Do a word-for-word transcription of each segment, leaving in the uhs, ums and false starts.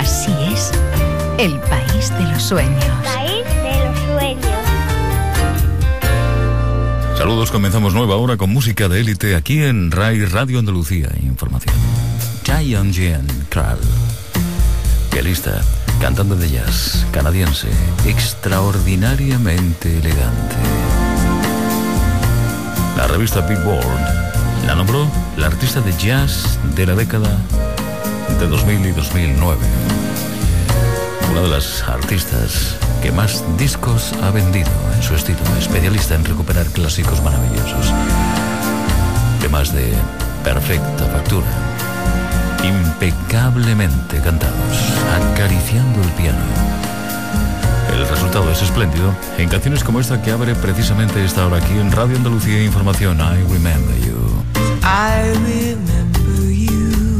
Así es, el país de los sueños. País de los sueños. Saludos, comenzamos nueva hora con música de élite aquí en R A I Radio Andalucía. Información. Giant Jean Kral, pianista, cantante de jazz, canadiense, extraordinariamente elegante. La revista Billboard la nombró la artista de jazz de la década de dos mil y dos mil nueve. Una de las artistas que más discos ha vendido en su estilo, especialista en recuperar clásicos maravillosos, temas de perfecta factura, impecablemente cantados, acariciando el piano. El resultado es espléndido en canciones como esta que abre precisamente esta hora aquí en Radio Andalucía Información. I Remember You. I remember you.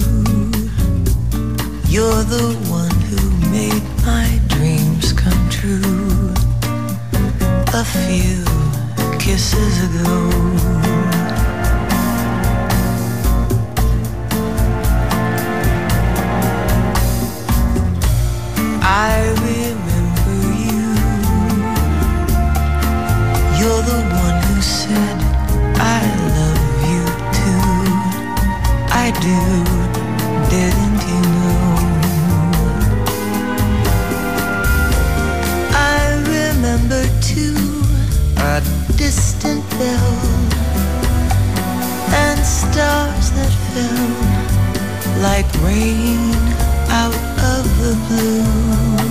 You're the one who made my dreams come true. A few kisses ago. I remember you. You're the one who said I love you too. I do, didn't you know? I remember too a distant bell and stars that fell like rain out of the blue.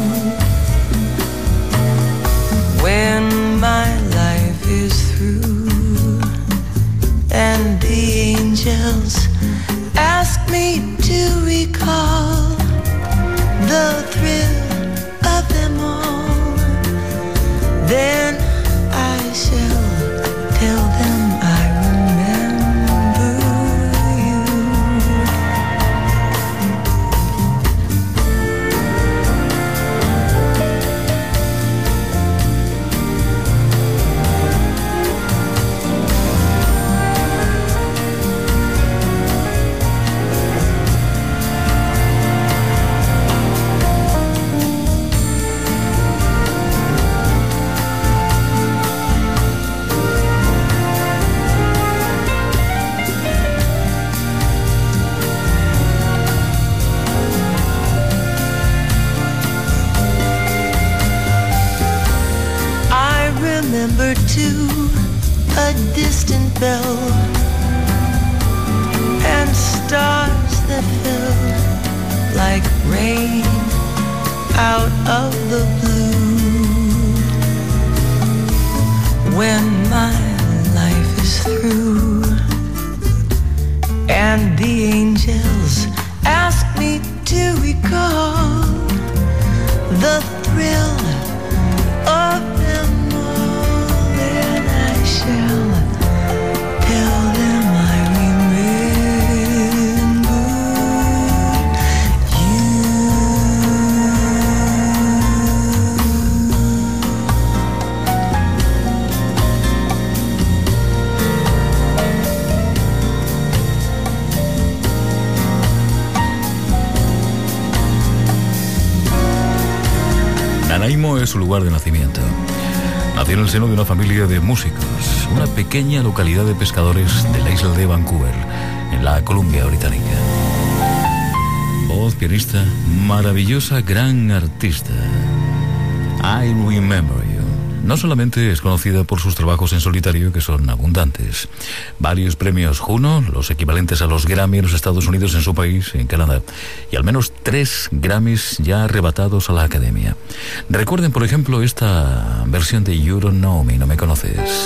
When my life is through and the angels ask me to recall the thrill of them all, then I shall tell them I remember you. Remember too a distant bell and stars that fell like rain out of the blue. When my life is through and the angels ask me to recall the thrill of them, I shall tell them I remember Nanaimo es su lugar de nacimiento. Nació en el seno de una familia de músicos, una pequeña localidad de pescadores de la isla de Vancouver, en la Columbia Británica. Voz, pianista, maravillosa, gran artista. I Remember You. No solamente es conocida por sus trabajos en solitario, que son abundantes. Varios premios Juno, los equivalentes a los Grammy en los Estados Unidos, en su país, en Canadá. Y al menos tres Grammys ya arrebatados a la Academia. Recuerden, por ejemplo, esta versión de You Don't Know Me, No Me Conoces.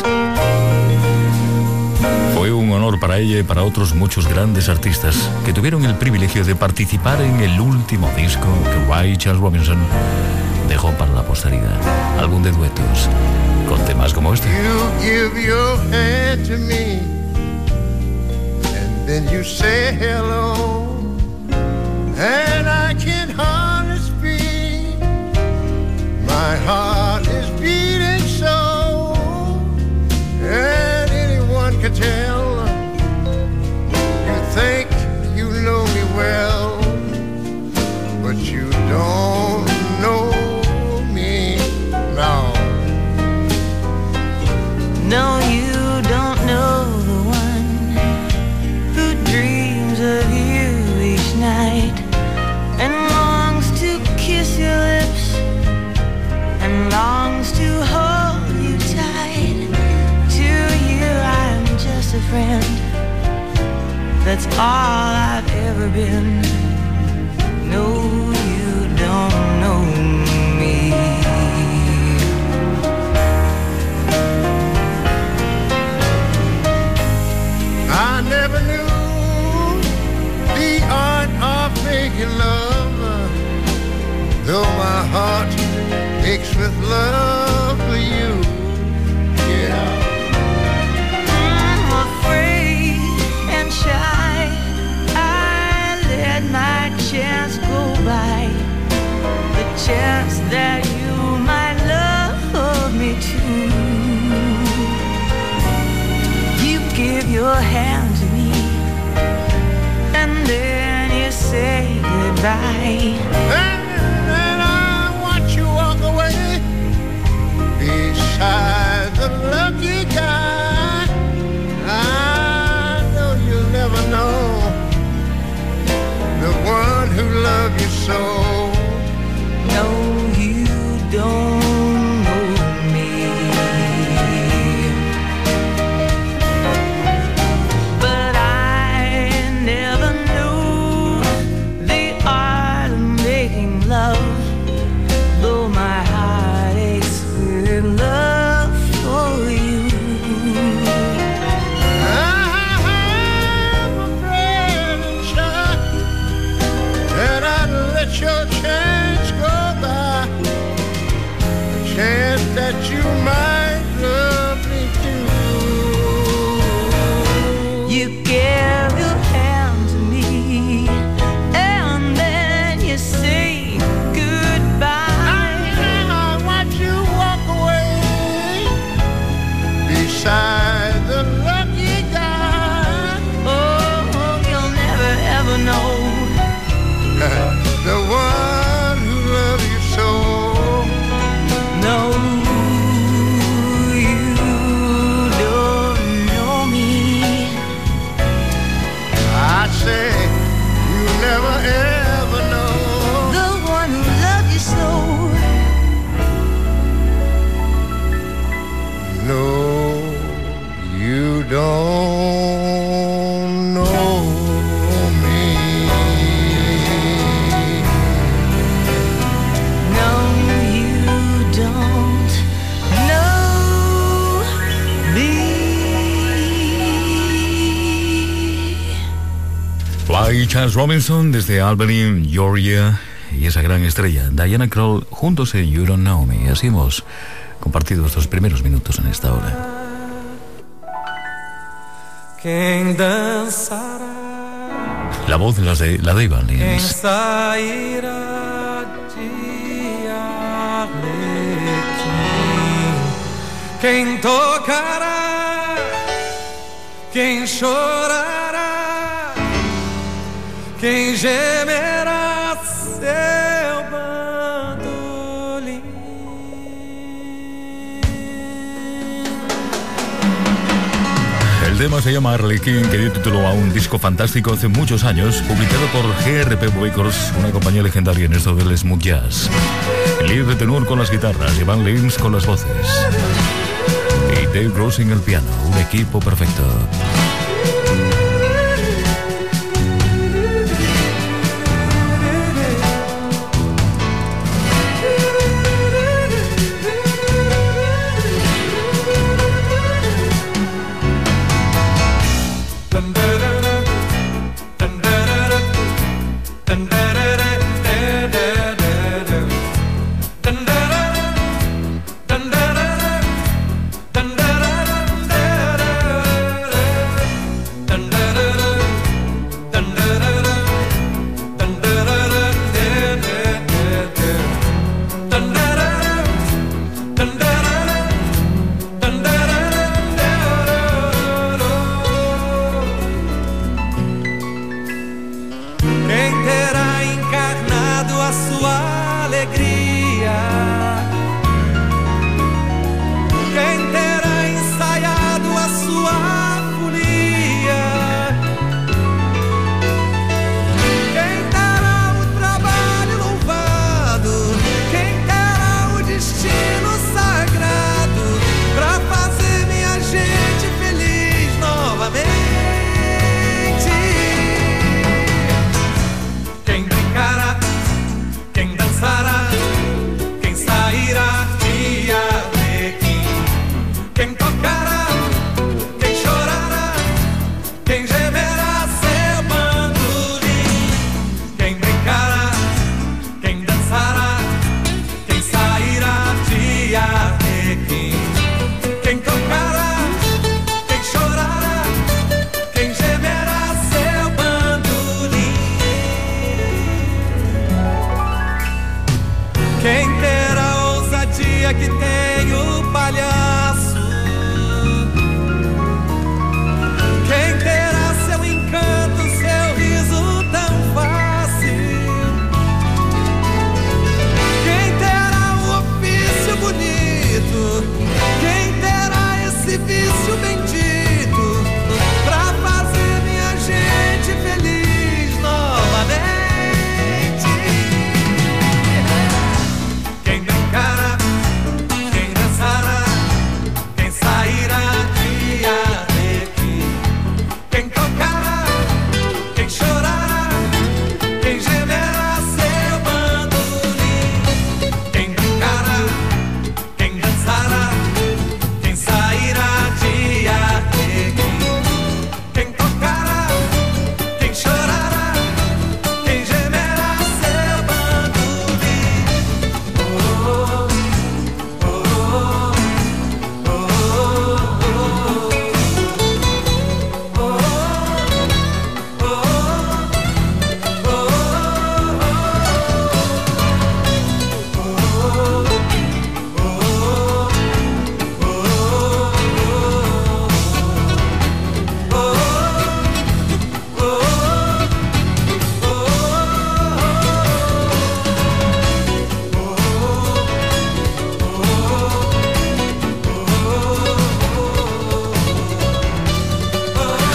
Fue un honor para ella y para otros muchos grandes artistas que tuvieron el privilegio de participar en el último disco que Ray Charles Robinson dejó para la posteridad. Álbum de duetos con temas como este. You give your hand to me and then you say hello and I can hardly speak. My heart is beating so and anyone can tell. You think you know me well, but you don't. that's all I've ever been. No, you don't know me. I never knew the art of making love, though my heart aches with love for you. Yeah. I'm afraid and shy, I let my chance go by, the chance that you might love me too. You give your hand to me, and then you say goodbye. And then I watch you walk away beside the lucky guy. I know you'll never know the one who loved you so. No, you don't know me. But I never knew the art of making love, though my heart aches with love for you. I'm afraid and shy that I'd let your chance go by, a chance that you might love me too. You give your hand to me, and then you say goodbye. I watch you walk away beside the lucky guy. Oh, you'll never ever know. The one who loves you so. No, you don't know me. I say you never ever know. The one who loved you so. No, you don't know me. No, you don't know me. Fly Charles Robinson desde Albany, Georgia, y esa gran estrella Diana Krall juntos en You Don't Know Me. Así hemos compartido estos primeros minutos en esta hora. Quem dançará, La voz la de la de Ivan quem Lins. sairá de Arlequim, quem tocará, quem chorará, quem gemerá seu bandolim. El tema se llama Arlequín, que dio título a un disco fantástico hace muchos años, publicado por G R P Records, una compañía legendaria en esto del smooth jazz. El líder de tenor con las guitarras, Ivan Lins con las voces y Dave Gross en el piano, un equipo perfecto.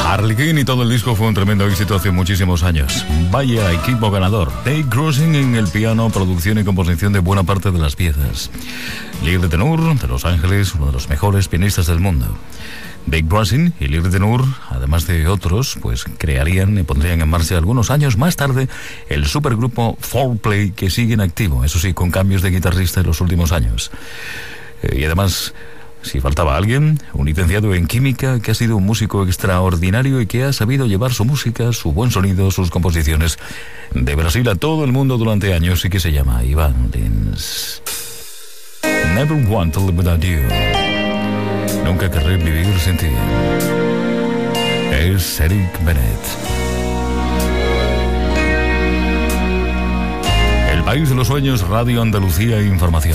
Harlequin y todo el disco fue un tremendo éxito hace muchísimos años. Vaya equipo ganador. Dave Grusin en el piano, producción y composición de buena parte de las piezas. Lir Tenur, de Los Ángeles, uno de los mejores pianistas del mundo. Dave Grusin y Lir Tenur, además de otros, pues crearían y pondrían en marcha algunos años más tarde el supergrupo four play, que sigue en activo, eso sí, con cambios de guitarrista en los últimos años. Eh, y además, si faltaba alguien, un licenciado en química que ha sido un músico extraordinario y que ha sabido llevar su música, su buen sonido, sus composiciones de Brasil a todo el mundo durante años, y que se llama Ivan Lins. Never Want to Live Without You. Nunca querré vivir sin ti. Es Eric Bennett. El País de los Sueños, Radio Andalucía Información.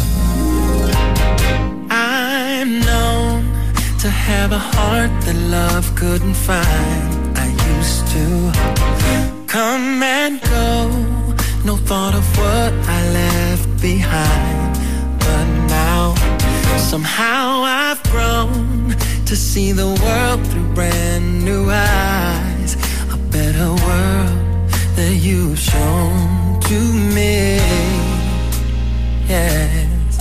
I'm known to have a heart that love couldn't find. I used to come and go, no thought of what I left behind. But now somehow I've grown to see the world through brand new eyes. A better world that you've shown to me. Yes.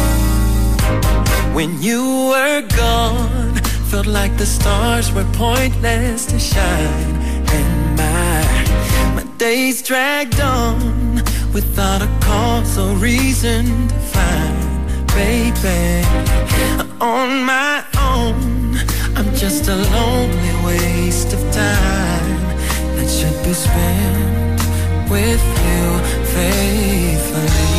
When you were gone, felt like the stars were pointless to shine. And my, my days dragged on without a cause or reason to find. Baby, on my own, I'm just a lonely waste of time that should be spent with you faithfully.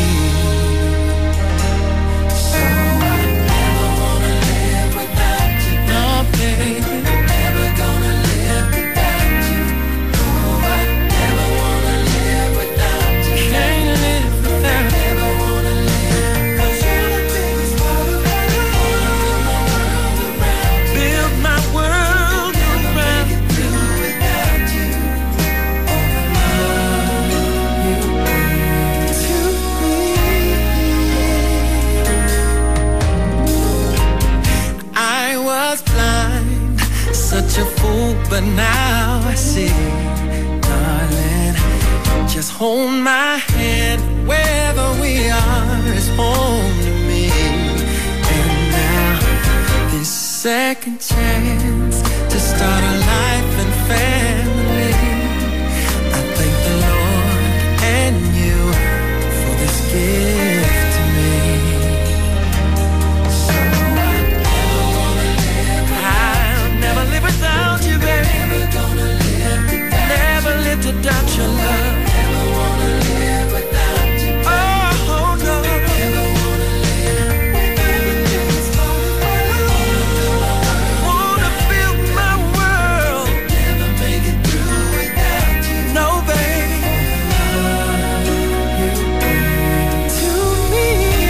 So I never wanna live without you, no baby. I'm never gonna live without you. No, I never wanna live without you. Can't live without you. Never wanna live, 'cause you're the biggest part of my world. Build my world around you. Through without you. All the love you bring to me. I was blind, such a fool, but now I see. Darling, just hold my hand, wherever we are is home to me. And now, this second chance to start a life and family, I thank the Lord and you for this gift to me. So I never wanna live, I'll never live without you, baby. Never gonna live without, never live without your love. Never wanna live without you, baby. Oh no, never wanna live without you. Wanna build my world, never make it through without you. No, baby. You bring to me.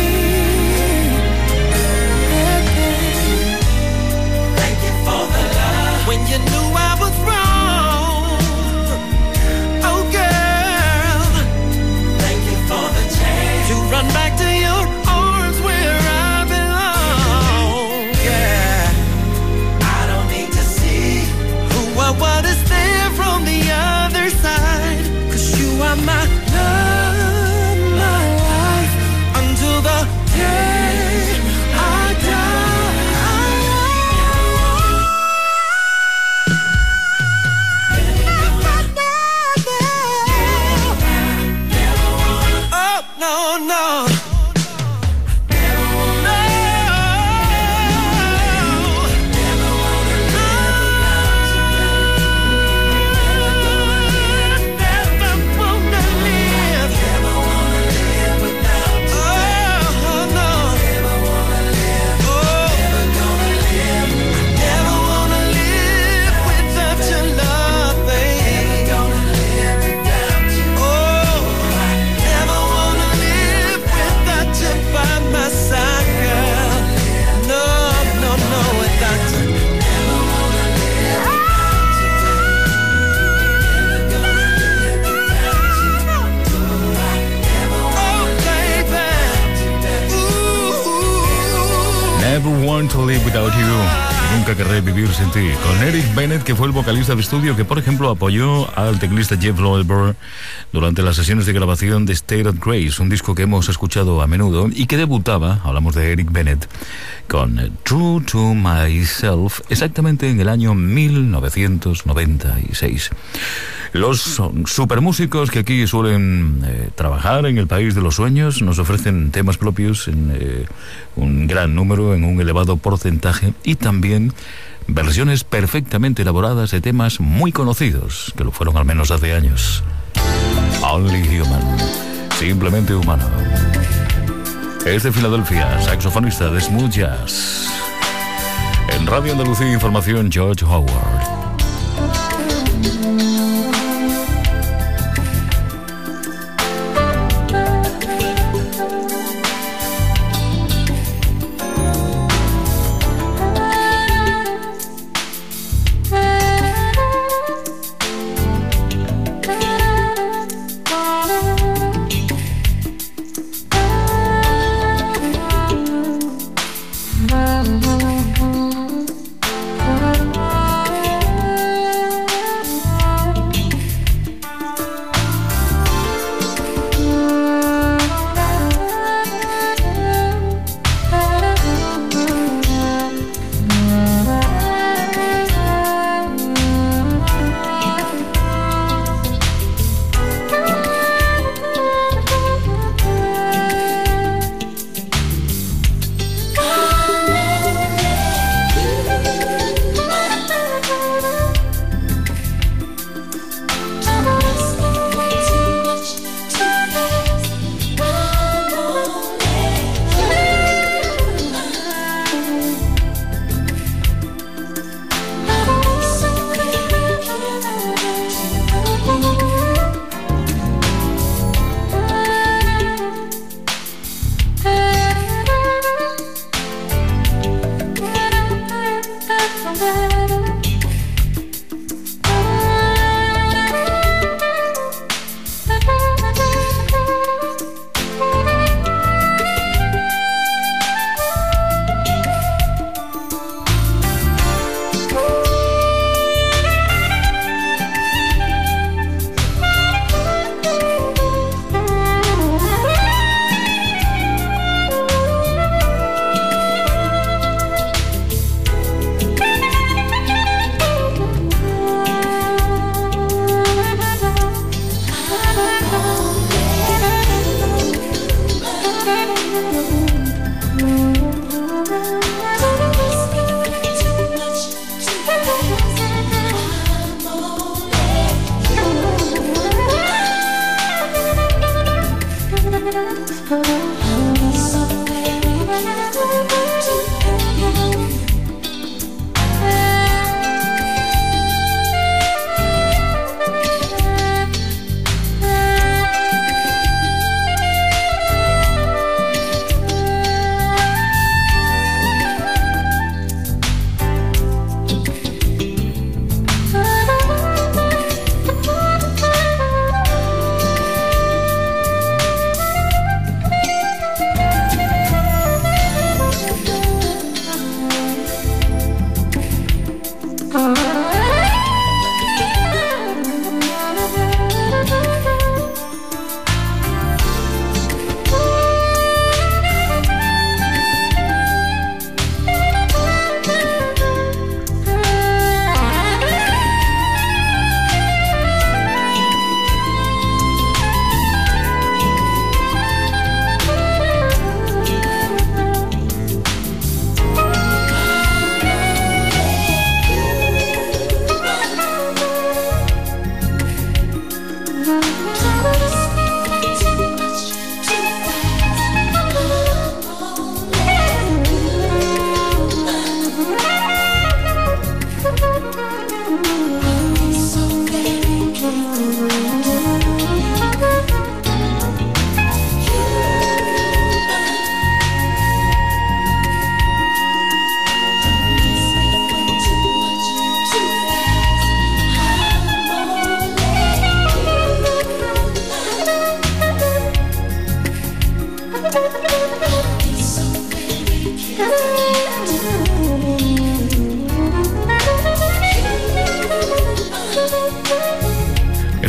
Thank you for the love when you knew I was wrong. Oh girl, thank you for the chance to run back to your arms where I belong. Yeah, I don't need to see who or what is there from the other side, 'cause you are my love, my life, until the day I die. Oh, no, no. Never Want to Live Without You. Nunca querré vivir sin ti, con Eric Bennett, que fue el vocalista de estudio que, por ejemplo, apoyó al teclista Jeff Lorber durante las sesiones de grabación de State of Grace, un disco que hemos escuchado a menudo y que debutaba, hablamos de Eric Bennett, con True to Myself, exactamente en el año mil novecientos noventa y seis. Los supermúsicos que aquí suelen eh, trabajar en el país de los sueños nos ofrecen temas propios en eh, un gran número, en un elevado porcentaje, y también versiones perfectamente elaboradas de temas muy conocidos, que lo fueron al menos hace años. Only Human, simplemente humano. Es de Filadelfia, saxofonista de smooth jazz. En Radio Andalucía Información, George Howard. Thank you.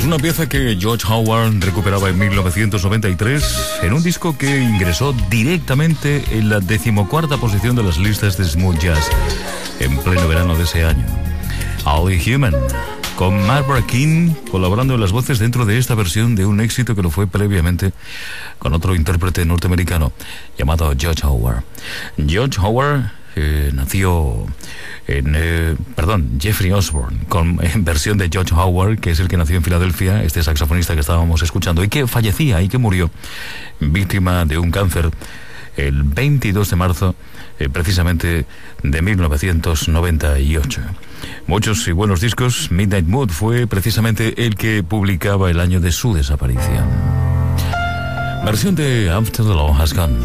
una pieza que George Howard recuperaba en mil novecientos noventa y tres en un disco que ingresó directamente en la decimocuarta posición de las listas de smooth jazz en pleno verano de ese año. Only Human, con Barbara King colaborando en las voces dentro de esta versión de un éxito que lo fue previamente con otro intérprete norteamericano llamado George Howard. George Howard eh, nació en, eh, perdón, Jeffrey Osborne, con en versión de George Howard, que es el que nació en Filadelfia, este saxofonista que estábamos escuchando y que fallecía y que murió víctima de un cáncer el veintidós de marzo eh, precisamente de mil novecientos noventa y ocho. Muchos y buenos discos. Midnight Mood fue precisamente el que publicaba el año de su desaparición. Versión de After the Law Has Gone.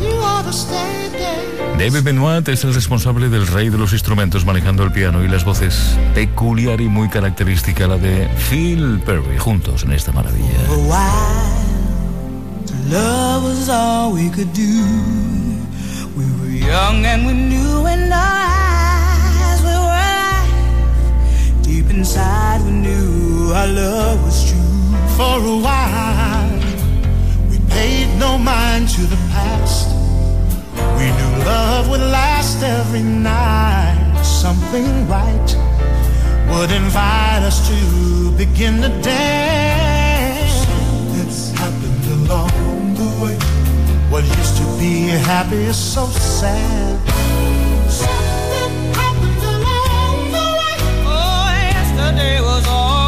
David Benoit es el responsable del rey de los instrumentos, manejando el piano y las voces, peculiar y muy característica la de Phil Perry, juntos en esta maravilla. For a while, love was all we could do. We were young and we knew, and our eyes we were alive. Deep inside we knew our love was true. For a while, we paid no mind to the past. We knew love would last every night. Something right would invite us to begin to dance. Something's happened along the way. What used to be happy is so sad. Something happened along the way. Oh, yesterday was always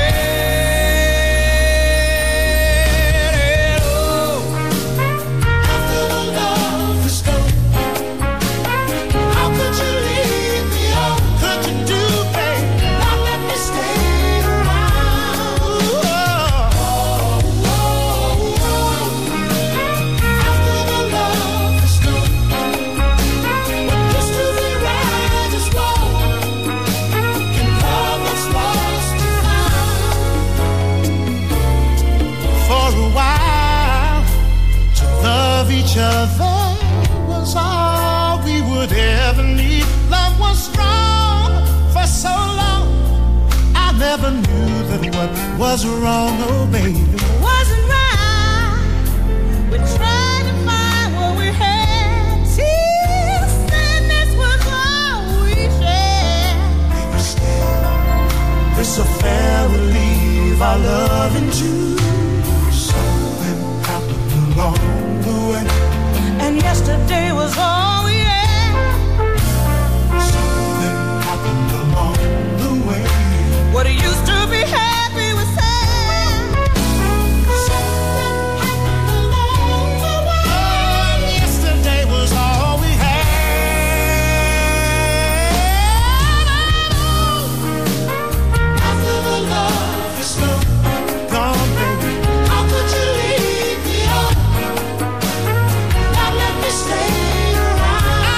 each other was all we would ever need. Love was strong for so long. I never knew that what was wrong, oh baby, wasn't right. We tried to find what we had. Tears and this was all we shared. Maybe still this affair will leave our love in June. Something happened along the way. And yesterday was all we had. Something happened along the way. What used to be happy was sad. Something happened along the way. Oh, yesterday was all we had. After the love is gone, gone, baby, how could you leave me on? Now let me stay around.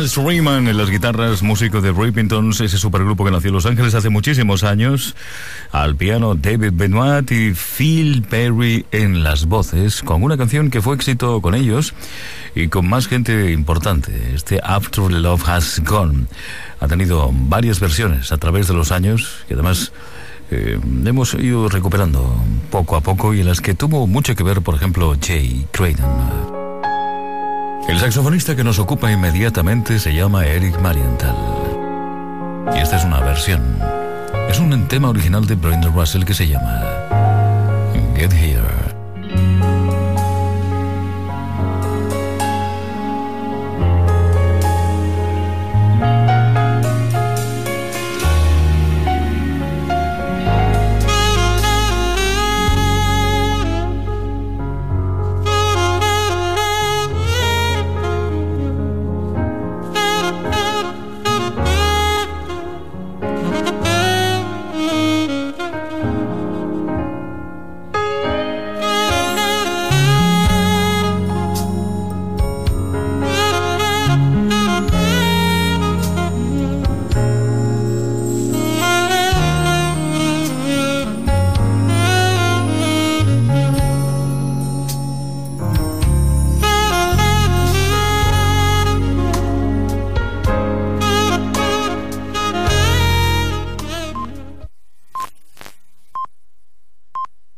Hal Freeman en las guitarras, músico de Rippingtons, ese supergrupo que nació en Los Ángeles hace muchísimos años. Al piano David Benoit y Phil Perry en las voces, con una canción que fue éxito con ellos y con más gente importante. Este After the Love Has Gone ha tenido varias versiones a través de los años y además eh, hemos ido recuperando poco a poco, y en las que tuvo mucho que ver, por ejemplo, Jay Cradle. El saxofonista que nos ocupa inmediatamente se llama Eric Marienthal. Y esta es una versión. Es un tema original de Brenda Russell que se llama Get Here.